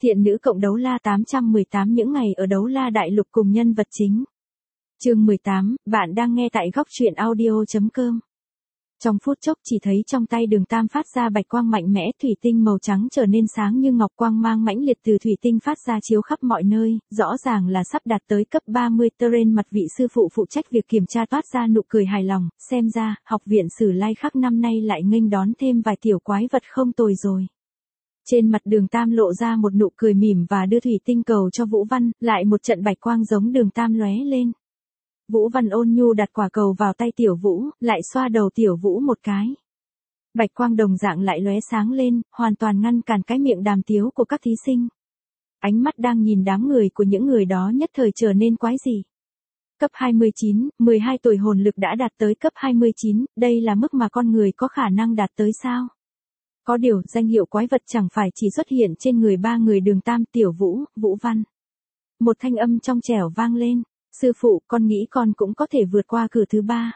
Thiện nữ cộng đấu la 818 những ngày ở đấu la đại lục cùng nhân vật chính. Chương 18, bạn đang nghe tại góc truyện audio.com. Trong phút chốc chỉ thấy trong tay Đường Tam phát ra bạch quang mạnh mẽ, thủy tinh màu trắng trở nên sáng như ngọc, quang mang mãnh liệt từ thủy tinh phát ra chiếu khắp mọi nơi, rõ ràng là sắp đạt tới cấp 30. Trên mặt vị sư phụ phụ trách việc kiểm tra toát ra nụ cười hài lòng, xem ra, học viện Sử Lai Khắc năm nay lại nghênh đón thêm vài tiểu quái vật không tồi rồi. Trên mặt Đường Tam lộ ra một nụ cười mỉm và đưa thủy tinh cầu cho Vũ Văn, lại một trận bạch quang giống Đường Tam lóe lên. Vũ Văn ôn nhu đặt quả cầu vào tay Tiểu Vũ, lại xoa đầu Tiểu Vũ một cái. Bạch quang đồng dạng lại lóe sáng lên, hoàn toàn ngăn cản cái miệng đàm tiếu của các thí sinh. Ánh mắt đang nhìn đám người của những người đó nhất thời trở nên quái dị. Cấp 29, 12 tuổi hồn lực đã đạt tới cấp 29, đây là mức mà con người có khả năng đạt tới sao? Có điều, danh hiệu quái vật chẳng phải chỉ xuất hiện trên người ba người Đường Tam, Tiểu Vũ, Vũ Văn. Một thanh âm trong trẻo vang lên. Sư phụ, con nghĩ con cũng có thể vượt qua cửa thứ 3.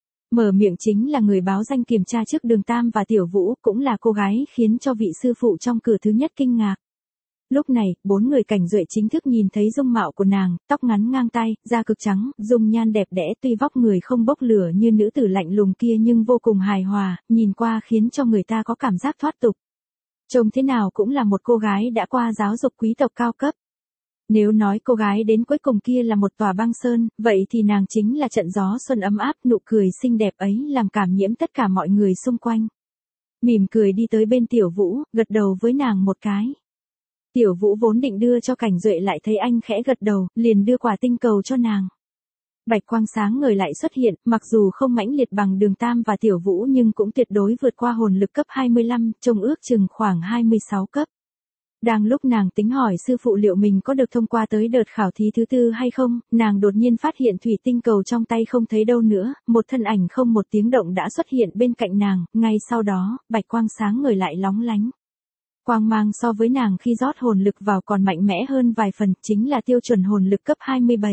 Mở miệng chính là người báo danh kiểm tra trước Đường Tam và Tiểu Vũ, cũng là cô gái khiến cho vị sư phụ trong cửa thứ nhất kinh ngạc. Lúc này, 4 người Cảnh Duệ chính thức nhìn thấy dung mạo của nàng, tóc ngắn ngang tai, da cực trắng, dung nhan đẹp đẽ, tuy vóc người không bốc lửa như nữ tử lạnh lùng kia nhưng vô cùng hài hòa, nhìn qua khiến cho người ta có cảm giác thoát tục. Trông thế nào cũng là một cô gái đã qua giáo dục quý tộc cao cấp. Nếu nói cô gái đến cuối cùng kia là một tòa băng sơn, vậy thì nàng chính là trận gió xuân ấm áp, nụ cười xinh đẹp ấy làm cảm nhiễm tất cả mọi người xung quanh. Mỉm cười đi tới bên Tiểu Vũ, gật đầu với nàng một cái. Tiểu Vũ vốn định đưa cho Cảnh Duệ lại thấy anh khẽ gật đầu, liền đưa quả tinh cầu cho nàng. Bạch quang sáng ngời lại xuất hiện, mặc dù không mãnh liệt bằng Đường Tam và Tiểu Vũ nhưng cũng tuyệt đối vượt qua hồn lực cấp 25, trông ước chừng khoảng 26 cấp. Đang lúc nàng tính hỏi sư phụ liệu mình có được thông qua tới đợt khảo thí thứ 4 hay không, nàng đột nhiên phát hiện thủy tinh cầu trong tay không thấy đâu nữa, một thân ảnh không một tiếng động đã xuất hiện bên cạnh nàng, ngay sau đó, bạch quang sáng ngời lại lóng lánh. Quang mang so với nàng khi rót hồn lực vào còn mạnh mẽ hơn vài phần, chính là tiêu chuẩn hồn lực cấp 27.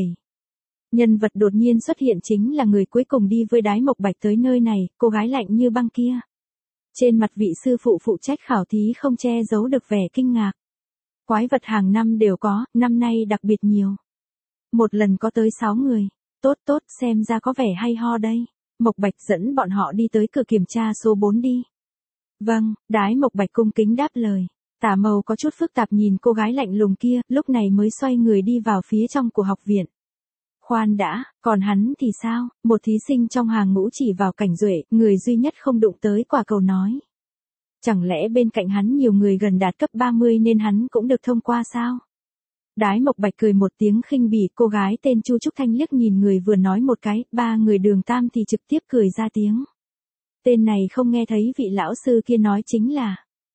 Nhân vật đột nhiên xuất hiện chính là người cuối cùng đi với Đái Mộc Bạch tới nơi này, cô gái lạnh như băng kia. Trên mặt vị sư phụ phụ trách khảo thí không che giấu được vẻ kinh ngạc. Quái vật hàng năm đều có, năm nay đặc biệt nhiều. Một lần có tới 6 người. Tốt tốt, xem ra có vẻ hay ho đây. Mộc Bạch dẫn bọn họ đi tới cửa kiểm tra số 4 đi. Vâng, Đái Mộc Bạch cung kính đáp lời. Tả Mâu có chút phức tạp nhìn cô gái lạnh lùng kia, lúc này mới xoay người đi vào phía trong của học viện. Khoan đã, còn hắn thì sao? Một thí sinh trong hàng ngũ chỉ vào Cảnh Duệ, người duy nhất không đụng tới quả cầu nói. Chẳng lẽ bên cạnh hắn nhiều người gần đạt cấp 30 nên hắn cũng được thông qua sao? Đái Mộc Bạch cười một tiếng khinh bỉ, cô gái tên Chu Trúc Thanh liếc nhìn người vừa nói một cái, ba người Đường Tam thì trực tiếp cười ra tiếng. Tên này không nghe thấy vị lão sư kia nói chính là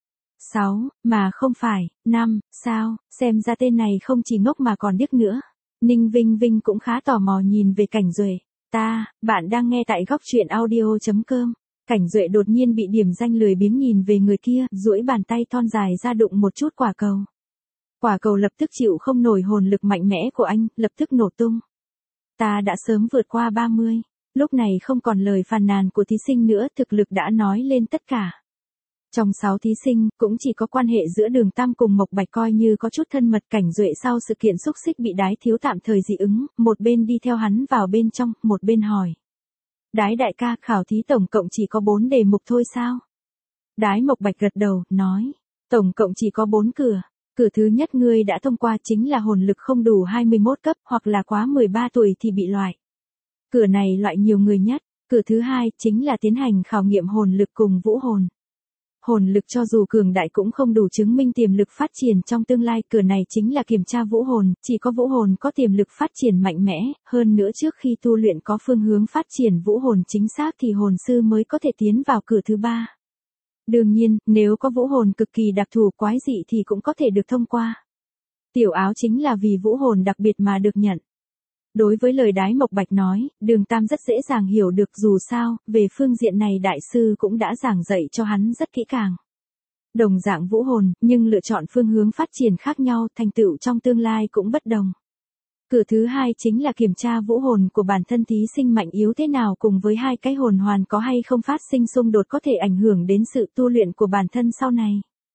6, mà không phải 5, sao, xem ra tên này không chỉ ngốc mà còn điếc nữa. Ninh Vinh Vinh cũng khá tò mò nhìn về Cảnh Duệ. Bạn đang nghe tại góc truyện audio.com. Cảnh Duệ đột nhiên bị điểm danh lười biếng nhìn về người kia, duỗi bàn tay thon dài ra đụng một chút quả cầu. Quả cầu lập tức chịu không nổi hồn lực mạnh mẽ của anh, lập tức nổ tung. Ta đã sớm vượt qua 30. Lúc này không còn lời phàn nàn của thí sinh nữa, thực lực đã nói lên tất cả. Trong 6 thí sinh, cũng chỉ có quan hệ giữa Đường Tam cùng Mộc Bạch coi như có chút thân mật. Cảnh Duệ sau sự kiện xúc xích bị Đái thiếu tạm thời dị ứng, một bên đi theo hắn vào bên trong, một bên hỏi. Đái đại ca, khảo thí tổng cộng chỉ có 4 đề mục thôi sao? Đái Mộc Bạch gật đầu, nói. Tổng cộng chỉ có 4 cửa. Cửa thứ nhất ngươi đã thông qua chính là hồn lực không đủ 21 cấp, hoặc là quá 13 tuổi thì bị loại. Cửa này loại nhiều người nhất. Cửa thứ hai chính là tiến hành khảo nghiệm hồn lực cùng vũ hồn. Hồn lực cho dù cường đại cũng không đủ chứng minh tiềm lực phát triển trong tương lai, cửa này chính là kiểm tra vũ hồn, chỉ có vũ hồn có tiềm lực phát triển mạnh mẽ, hơn nữa trước khi tu luyện có phương hướng phát triển vũ hồn chính xác thì hồn sư mới có thể tiến vào cửa thứ 3. Đương nhiên, nếu có vũ hồn cực kỳ đặc thù quái dị thì cũng có thể được thông qua. Tiểu áo chính là vì vũ hồn đặc biệt mà được nhận. Đối với lời Đái Mộc Bạch nói, Đường Tam rất dễ dàng hiểu được, dù sao, về phương diện này đại sư cũng đã giảng dạy cho hắn rất kỹ càng. Đồng dạng vũ hồn, nhưng lựa chọn phương hướng phát triển khác nhau, thành tựu trong tương lai cũng bất đồng. Cửa thứ hai chính là kiểm tra vũ hồn của bản thân thí sinh mạnh yếu thế nào, cùng với hai cái hồn hoàn có hay không phát sinh xung đột có thể ảnh hưởng đến sự tu luyện của bản thân sau này.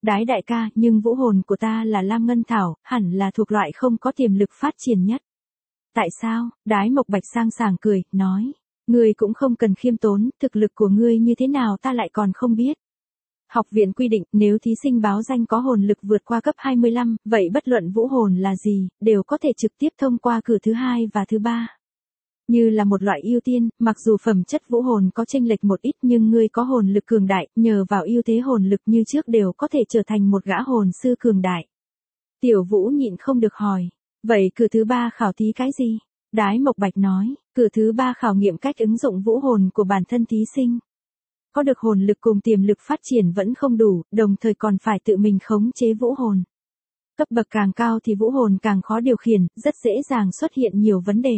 Đái đại ca, nhưng vũ hồn của ta là Lam Ngân Thảo, hẳn là thuộc loại không có tiềm lực phát triển nhất. Tại sao? Đái Mộc Bạch sang sảng cười, nói. Ngươi cũng không cần khiêm tốn, thực lực của ngươi như thế nào ta lại còn không biết. Học viện quy định, nếu thí sinh báo danh có hồn lực vượt qua cấp 25, vậy bất luận vũ hồn là gì, đều có thể trực tiếp thông qua cửa thứ 2 và thứ 3. Như là một loại ưu tiên, mặc dù phẩm chất vũ hồn có chênh lệch một ít nhưng ngươi có hồn lực cường đại, nhờ vào ưu thế hồn lực như trước đều có thể trở thành một gã hồn sư cường đại. Tiểu Vũ nhịn không được hỏi, vậy cửa thứ 3 khảo thí cái gì? Đái Mộc Bạch nói, cửa thứ 3 khảo nghiệm cách ứng dụng vũ hồn của bản thân thí sinh. Có được hồn lực cùng tiềm lực phát triển vẫn không đủ, đồng thời còn phải tự mình khống chế vũ hồn. Cấp bậc càng cao thì vũ hồn càng khó điều khiển, rất dễ dàng xuất hiện nhiều vấn đề.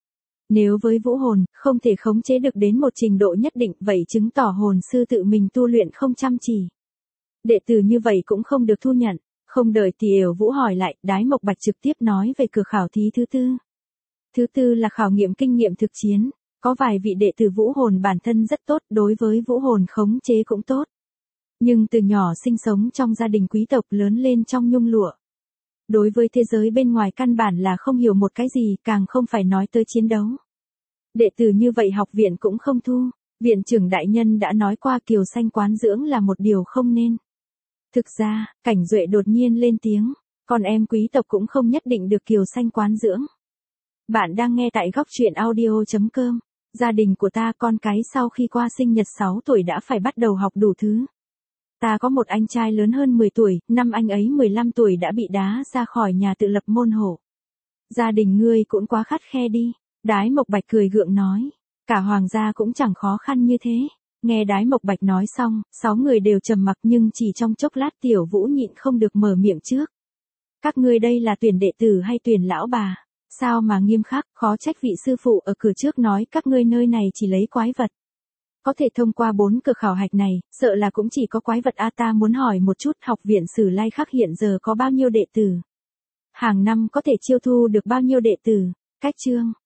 Nếu với vũ hồn, không thể khống chế được đến một trình độ nhất định, vậy chứng tỏ hồn sư tự mình tu luyện không chăm chỉ. Đệ tử như vậy cũng không được thu nhận. Không đợi Tiểu Vũ hỏi lại, Đái Mộc Bạch trực tiếp nói về cửa khảo thí thứ 4. Thứ 4 là khảo nghiệm kinh nghiệm thực chiến. Có vài vị đệ tử vũ hồn bản thân rất tốt, đối với vũ hồn khống chế cũng tốt. Nhưng từ nhỏ sinh sống trong gia đình quý tộc, lớn lên trong nhung lụa. Đối với thế giới bên ngoài căn bản là không hiểu một cái gì, càng không phải nói tới chiến đấu. Đệ tử như vậy học viện cũng không thu. Viện trưởng đại nhân đã nói qua kiều xanh quán dưỡng là một điều không nên. Thực ra, Cảnh Duệ đột nhiên lên tiếng, con em quý tộc cũng không nhất định được kiều xanh quán dưỡng. Bạn đang nghe tại góc truyện audio.com. Gia đình của ta, con cái sau khi qua sinh nhật 6 tuổi đã phải bắt đầu học đủ thứ. Ta có một anh trai lớn hơn 10 tuổi, năm anh ấy 15 tuổi đã bị đá ra khỏi nhà tự lập môn hộ. Gia đình ngươi cũng quá khắt khe đi. Đái Mộc Bạch cười gượng nói, cả hoàng gia cũng chẳng khó khăn như thế. Nghe Đái Mộc Bạch nói xong, 6 người đều trầm mặc, nhưng chỉ trong chốc lát Tiểu Vũ nhịn không được mở miệng trước. Các ngươi đây là tuyển đệ tử hay tuyển lão bà? Sao mà nghiêm khắc, khó trách vị sư phụ ở cửa trước nói các ngươi nơi này chỉ lấy quái vật. Có thể thông qua 4 cửa khảo hạch này, sợ là cũng chỉ có quái vật a. Ta muốn hỏi một chút, học viện Sử Lai Khắc hiện giờ có bao nhiêu đệ tử? Hàng năm có thể chiêu thu được bao nhiêu đệ tử? Cách chương.